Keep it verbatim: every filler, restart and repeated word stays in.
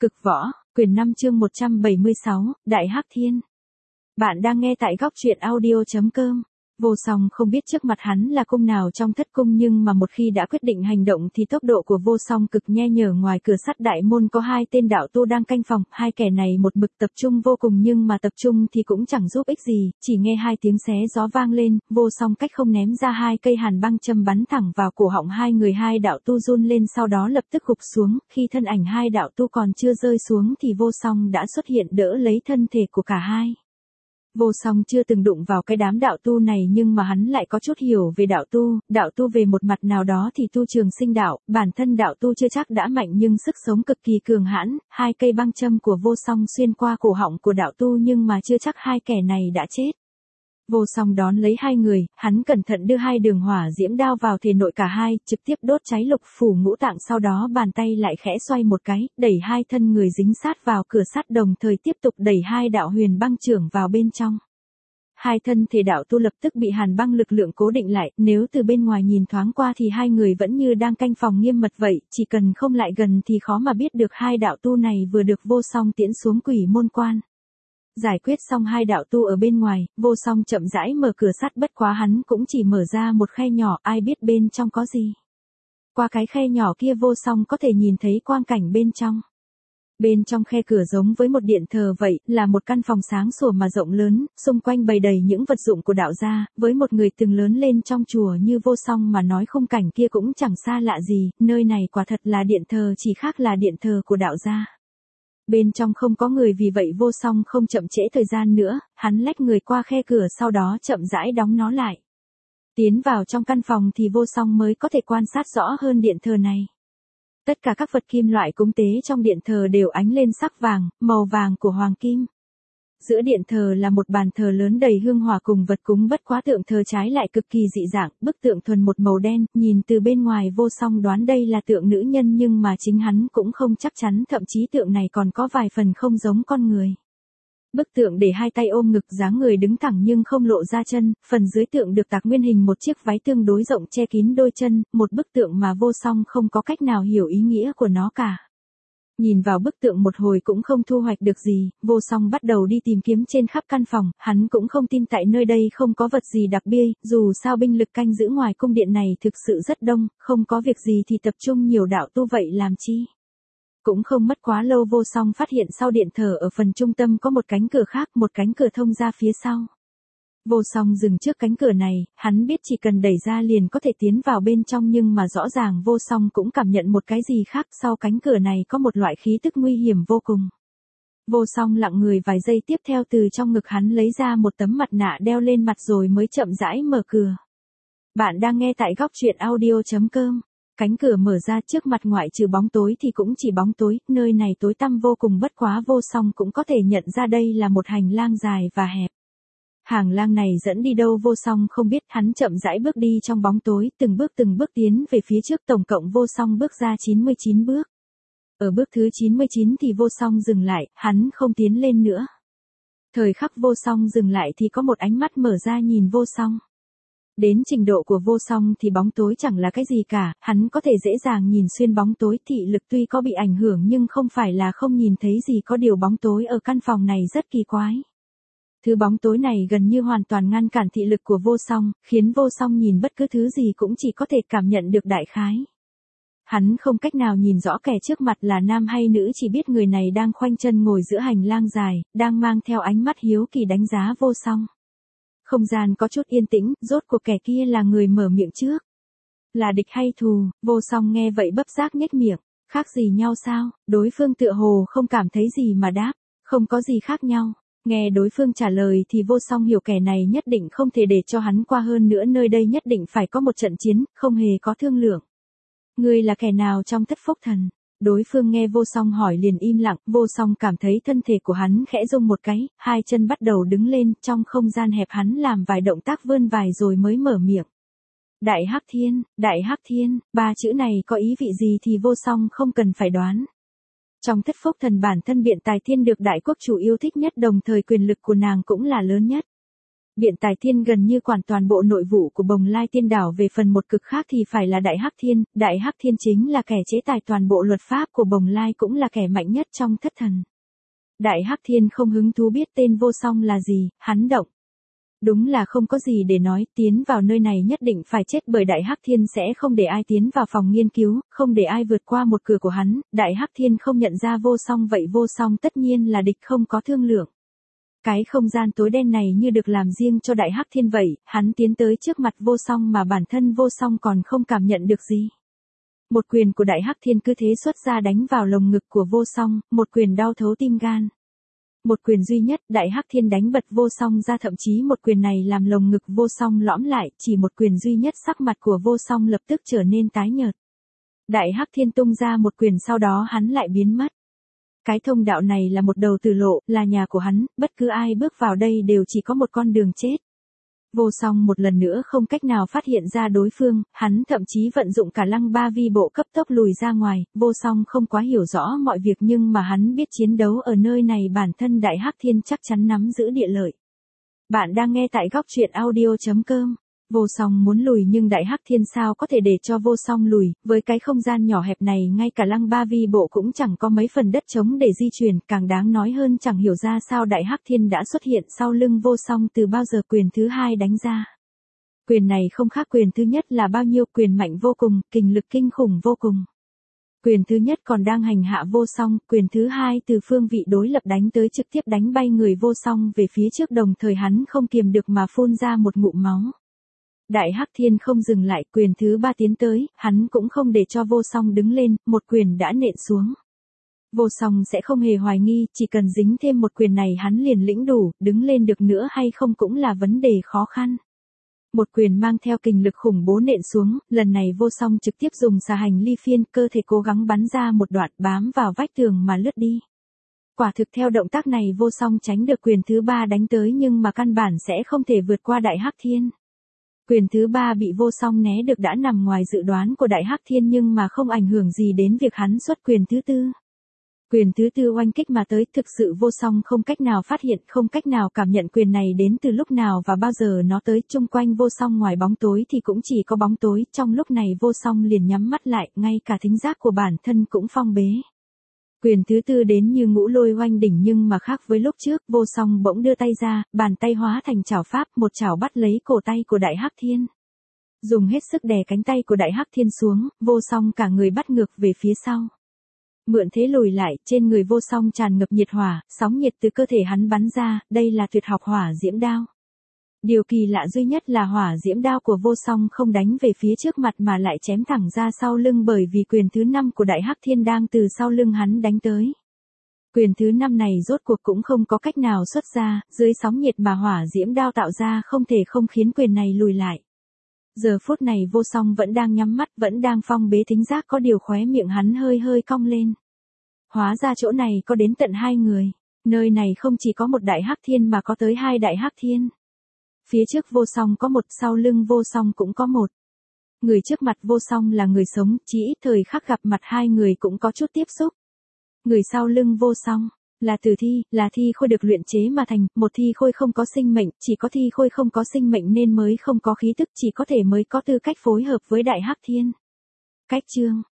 Cực võ, quyển năm chương một trăm bảy mươi sáu, Đại Hắc Thiên. Bạn đang nghe tại góc truyện audio chấm com. Vô Song không biết trước mặt hắn là cung nào trong thất cung, nhưng mà một khi đã quyết định hành động thì tốc độ của Vô Song cực nhe nhở. Ngoài cửa sắt đại môn có hai tên đạo tu đang canh phòng, hai kẻ này một mực tập trung vô cùng, nhưng mà tập trung thì cũng chẳng giúp ích gì, chỉ nghe hai tiếng xé gió vang lên, Vô Song cách không ném ra hai cây hàn băng châm bắn thẳng vào cổ họng hai người. Hai đạo tu run lên sau đó lập tức gục xuống, khi thân ảnh hai đạo tu còn chưa rơi xuống thì Vô Song đã xuất hiện đỡ lấy thân thể của cả hai. Vô Song chưa từng đụng vào cái đám đạo tu này, nhưng mà hắn lại có chút hiểu về đạo tu, đạo tu về một mặt nào đó thì tu trường sinh đạo, bản thân đạo tu chưa chắc đã mạnh nhưng sức sống cực kỳ cường hãn, hai cây băng châm của Vô Song xuyên qua cổ họng của đạo tu nhưng mà chưa chắc hai kẻ này đã chết. Vô Song đón lấy hai người, hắn cẩn thận đưa hai đường hỏa diễm đao vào thể nội cả hai, trực tiếp đốt cháy lục phủ ngũ tạng, sau đó bàn tay lại khẽ xoay một cái, đẩy hai thân người dính sát vào cửa sắt, đồng thời tiếp tục đẩy hai đạo huyền băng chưởng vào bên trong. Hai thân thể đạo tu lập tức bị hàn băng lực lượng cố định lại, nếu từ bên ngoài nhìn thoáng qua thì hai người vẫn như đang canh phòng nghiêm mật vậy, chỉ cần không lại gần thì khó mà biết được hai đạo tu này vừa được Vô Song tiễn xuống quỷ môn quan. Giải quyết xong hai đạo tu ở bên ngoài, Vô Song chậm rãi mở cửa sắt, bất quá hắn cũng chỉ mở ra một khe nhỏ, ai biết bên trong có gì. Qua cái khe nhỏ kia Vô Song có thể nhìn thấy quang cảnh bên trong. Bên trong khe cửa giống với một điện thờ vậy, là một căn phòng sáng sủa mà rộng lớn, xung quanh bày đầy những vật dụng của đạo gia, với một người từng lớn lên trong chùa như Vô Song mà nói khung cảnh kia cũng chẳng xa lạ gì, nơi này quả thật là điện thờ, chỉ khác là điện thờ của đạo gia. Bên trong không có người, vì vậy Vô Song không chậm trễ thời gian nữa, hắn lách người qua khe cửa sau đó chậm rãi đóng nó lại. Tiến vào trong căn phòng thì Vô Song mới có thể quan sát rõ hơn điện thờ này. Tất cả các vật kim loại cúng tế trong điện thờ đều ánh lên sắc vàng, màu vàng của hoàng kim. Giữa điện thờ là một bàn thờ lớn đầy hương hỏa cùng vật cúng, bất quá tượng thờ trái lại cực kỳ dị dạng, bức tượng thuần một màu đen, nhìn từ bên ngoài Vô Song đoán đây là tượng nữ nhân nhưng mà chính hắn cũng không chắc chắn, thậm chí tượng này còn có vài phần không giống con người. Bức tượng để hai tay ôm ngực, dáng người đứng thẳng nhưng không lộ ra chân, phần dưới tượng được tạc nguyên hình một chiếc váy tương đối rộng che kín đôi chân, một bức tượng mà Vô Song không có cách nào hiểu ý nghĩa của nó cả. Nhìn vào bức tượng một hồi cũng không thu hoạch được gì, Vô Song bắt đầu đi tìm kiếm trên khắp căn phòng, hắn cũng không tin tại nơi đây không có vật gì đặc biệt, dù sao binh lực canh giữ ngoài cung điện này thực sự rất đông, không có việc gì thì tập trung nhiều đạo tu vậy làm chi. Cũng không mất quá lâu Vô Song phát hiện sau điện thờ ở phần trung tâm có một cánh cửa khác, một cánh cửa thông ra phía sau. Vô Song dừng trước cánh cửa này, hắn biết chỉ cần đẩy ra liền có thể tiến vào bên trong, nhưng mà rõ ràng Vô Song cũng cảm nhận một cái gì khác, sau cánh cửa này có một loại khí tức nguy hiểm vô cùng. Vô Song lặng người vài giây, tiếp theo từ trong ngực hắn lấy ra một tấm mặt nạ đeo lên mặt rồi mới chậm rãi mở cửa. Bạn đang nghe tại góc truyện audio chấm com. Cánh cửa mở ra, trước mặt ngoại trừ bóng tối thì cũng chỉ bóng tối, nơi này tối tăm vô cùng, bất quá Vô Song cũng có thể nhận ra đây là một hành lang dài và hẹp. Hàng lang này dẫn đi đâu Vô Song không biết, hắn chậm rãi bước đi trong bóng tối, từng bước từng bước tiến về phía trước, tổng cộng Vô Song bước ra chín mươi chín bước. Ở bước thứ chín mươi chín thì Vô Song dừng lại, hắn không tiến lên nữa. Thời khắc Vô Song dừng lại thì có một ánh mắt mở ra nhìn Vô Song. Đến trình độ của Vô Song thì bóng tối chẳng là cái gì cả, hắn có thể dễ dàng nhìn xuyên bóng tối, thị lực tuy có bị ảnh hưởng nhưng không phải là không nhìn thấy gì, có điều bóng tối ở căn phòng này rất kỳ quái. Thứ bóng tối này gần như hoàn toàn ngăn cản thị lực của Vô Song, khiến Vô Song nhìn bất cứ thứ gì cũng chỉ có thể cảm nhận được đại khái. Hắn không cách nào nhìn rõ kẻ trước mặt là nam hay nữ, chỉ biết người này đang khoanh chân ngồi giữa hành lang dài, đang mang theo ánh mắt hiếu kỳ đánh giá Vô Song. Không gian có chút yên tĩnh, rốt cuộc kẻ kia là người mở miệng trước. Là địch hay thù? Vô Song nghe vậy bấp giác nhếch miệng. Khác gì nhau sao? Đối phương tựa hồ không cảm thấy gì mà đáp. Không có gì khác nhau. Nghe đối phương trả lời thì Vô Song hiểu kẻ này nhất định không thể để cho hắn qua, hơn nữa nơi đây nhất định phải có một trận chiến, không hề có thương lượng. Ngươi là kẻ nào trong Thất Phúc Thần? Đối phương nghe Vô Song hỏi liền im lặng, Vô Song cảm thấy thân thể của hắn khẽ rung một cái, hai chân bắt đầu đứng lên, trong không gian hẹp hắn làm vài động tác vươn vài rồi mới mở miệng. Đại Hắc Thiên, Đại Hắc Thiên, ba chữ này có ý vị gì thì Vô Song không cần phải đoán. Trong Thất Phúc Thần bản thân Biện Tài Thiên được đại quốc chủ yêu thích nhất, đồng thời quyền lực của nàng cũng là lớn nhất. Biện Tài Thiên gần như quản toàn bộ nội vụ của Bồng Lai Tiên Đảo, về phần một cực khác thì phải là Đại Hắc Thiên, Đại Hắc Thiên chính là kẻ chế tài toàn bộ luật pháp của Bồng Lai, cũng là kẻ mạnh nhất trong thất thần. Đại Hắc Thiên không hứng thú biết tên Vô Song là gì, hắn động. Đúng là không có gì để nói, tiến vào nơi này nhất định phải chết, bởi Đại Hắc Thiên sẽ không để ai tiến vào phòng nghiên cứu, không để ai vượt qua một cửa của hắn. Đại Hắc Thiên không nhận ra Vô Song, vậy Vô Song tất nhiên là địch không có thương lượng. Cái không gian tối đen này như được làm riêng cho Đại Hắc Thiên vậy, hắn tiến tới trước mặt Vô Song mà bản thân Vô Song còn không cảm nhận được gì. Một quyền của Đại Hắc Thiên cứ thế xuất ra đánh vào lồng ngực của Vô Song, một quyền đau thấu tim gan. Một quyền duy nhất, Đại Hắc Thiên đánh bật Vô Song ra, thậm chí một quyền này làm lồng ngực Vô Song lõm lại, chỉ một quyền duy nhất sắc mặt của Vô Song lập tức trở nên tái nhợt. Đại Hắc Thiên tung ra một quyền, sau đó hắn lại biến mất. Cái thông đạo này là một đầu tử lộ, là nhà của hắn, bất cứ ai bước vào đây đều chỉ có một con đường chết. Vô Song một lần nữa không cách nào phát hiện ra đối phương, hắn thậm chí vận dụng cả lăng ba vi bộ cấp tốc lùi ra ngoài. Vô Song không quá hiểu rõ mọi việc, nhưng mà hắn biết chiến đấu ở nơi này bản thân Đại Hắc Thiên chắc chắn nắm giữ địa lợi. Bạn đang nghe tại góc truyện audio chấm com. Vô Song muốn lùi nhưng Đại Hắc Thiên sao có thể để cho Vô Song lùi, với cái không gian nhỏ hẹp này ngay cả lăng ba vi bộ cũng chẳng có mấy phần đất trống để di chuyển, càng đáng nói hơn chẳng hiểu ra sao Đại Hắc Thiên đã xuất hiện sau lưng Vô Song từ bao giờ. Quyền thứ hai đánh ra. Quyền này không khác quyền thứ nhất là bao nhiêu, quyền mạnh vô cùng, kình lực kinh khủng vô cùng. Quyền thứ nhất còn đang hành hạ Vô Song, quyền thứ hai từ phương vị đối lập đánh tới, trực tiếp đánh bay người Vô Song về phía trước, đồng thời hắn không kiềm được mà phun ra một ngụm máu. Đại Hắc Thiên không dừng lại, quyền thứ ba tiến tới, hắn cũng không để cho Vô Song đứng lên, một quyền đã nện xuống. Vô Song sẽ không hề hoài nghi, chỉ cần dính thêm một quyền này hắn liền lĩnh đủ, đứng lên được nữa hay không cũng là vấn đề khó khăn. Một quyền mang theo kình lực khủng bố nện xuống, lần này Vô Song trực tiếp dùng xà hành ly phiên, cơ thể cố gắng bắn ra một đoạn, bám vào vách tường mà lướt đi. Quả thực theo động tác này Vô Song tránh được quyền thứ ba đánh tới, nhưng mà căn bản sẽ không thể vượt qua Đại Hắc Thiên. Quyền thứ ba bị Vô Song né được đã nằm ngoài dự đoán của Đại Hắc Thiên, nhưng mà không ảnh hưởng gì đến việc hắn xuất quyền thứ tư. Quyền thứ tư oanh kích mà tới, thực sự Vô Song không cách nào phát hiện, không cách nào cảm nhận quyền này đến từ lúc nào và bao giờ nó tới. Chung quanh Vô Song ngoài bóng tối thì cũng chỉ có bóng tối, trong lúc này Vô Song liền nhắm mắt lại, ngay cả thính giác của bản thân cũng phong bế. Quyền thứ tư đến như ngũ lôi oanh đỉnh, nhưng mà khác với lúc trước, Vô Song bỗng đưa tay ra, bàn tay hóa thành chảo pháp, một chảo bắt lấy cổ tay của Đại Hắc Thiên. Dùng hết sức đè cánh tay của Đại Hắc Thiên xuống, Vô Song cả người bắt ngược về phía sau. Mượn thế lùi lại, trên người Vô Song tràn ngập nhiệt hỏa, sóng nhiệt từ cơ thể hắn bắn ra, đây là tuyệt học hỏa diễm đao. Điều kỳ lạ duy nhất là hỏa diễm đao của Vô Song không đánh về phía trước mặt mà lại chém thẳng ra sau lưng, bởi vì quyền thứ năm của Đại Hắc Thiên đang từ sau lưng hắn đánh tới. Quyền thứ năm này rốt cuộc cũng không có cách nào xuất ra, dưới sóng nhiệt mà hỏa diễm đao tạo ra không thể không khiến quyền này lùi lại. Giờ phút này Vô Song vẫn đang nhắm mắt, vẫn đang phong bế thính giác, có điều khóe miệng hắn hơi hơi cong lên. Hóa ra chỗ này có đến tận hai người. Nơi này không chỉ có một Đại Hắc Thiên mà có tới hai Đại Hắc Thiên. Phía trước Vô Song có một, sau lưng Vô Song cũng có một. Người trước mặt Vô Song là người sống, chỉ ít thời khắc gặp mặt hai người cũng có chút tiếp xúc. Người sau lưng Vô Song là tử thi, là thi khôi được luyện chế mà thành, một thi khôi không có sinh mệnh, chỉ có thi khôi không có sinh mệnh nên mới không có khí tức, chỉ có thể mới có tư cách phối hợp với Đại Hắc Thiên. Cách chương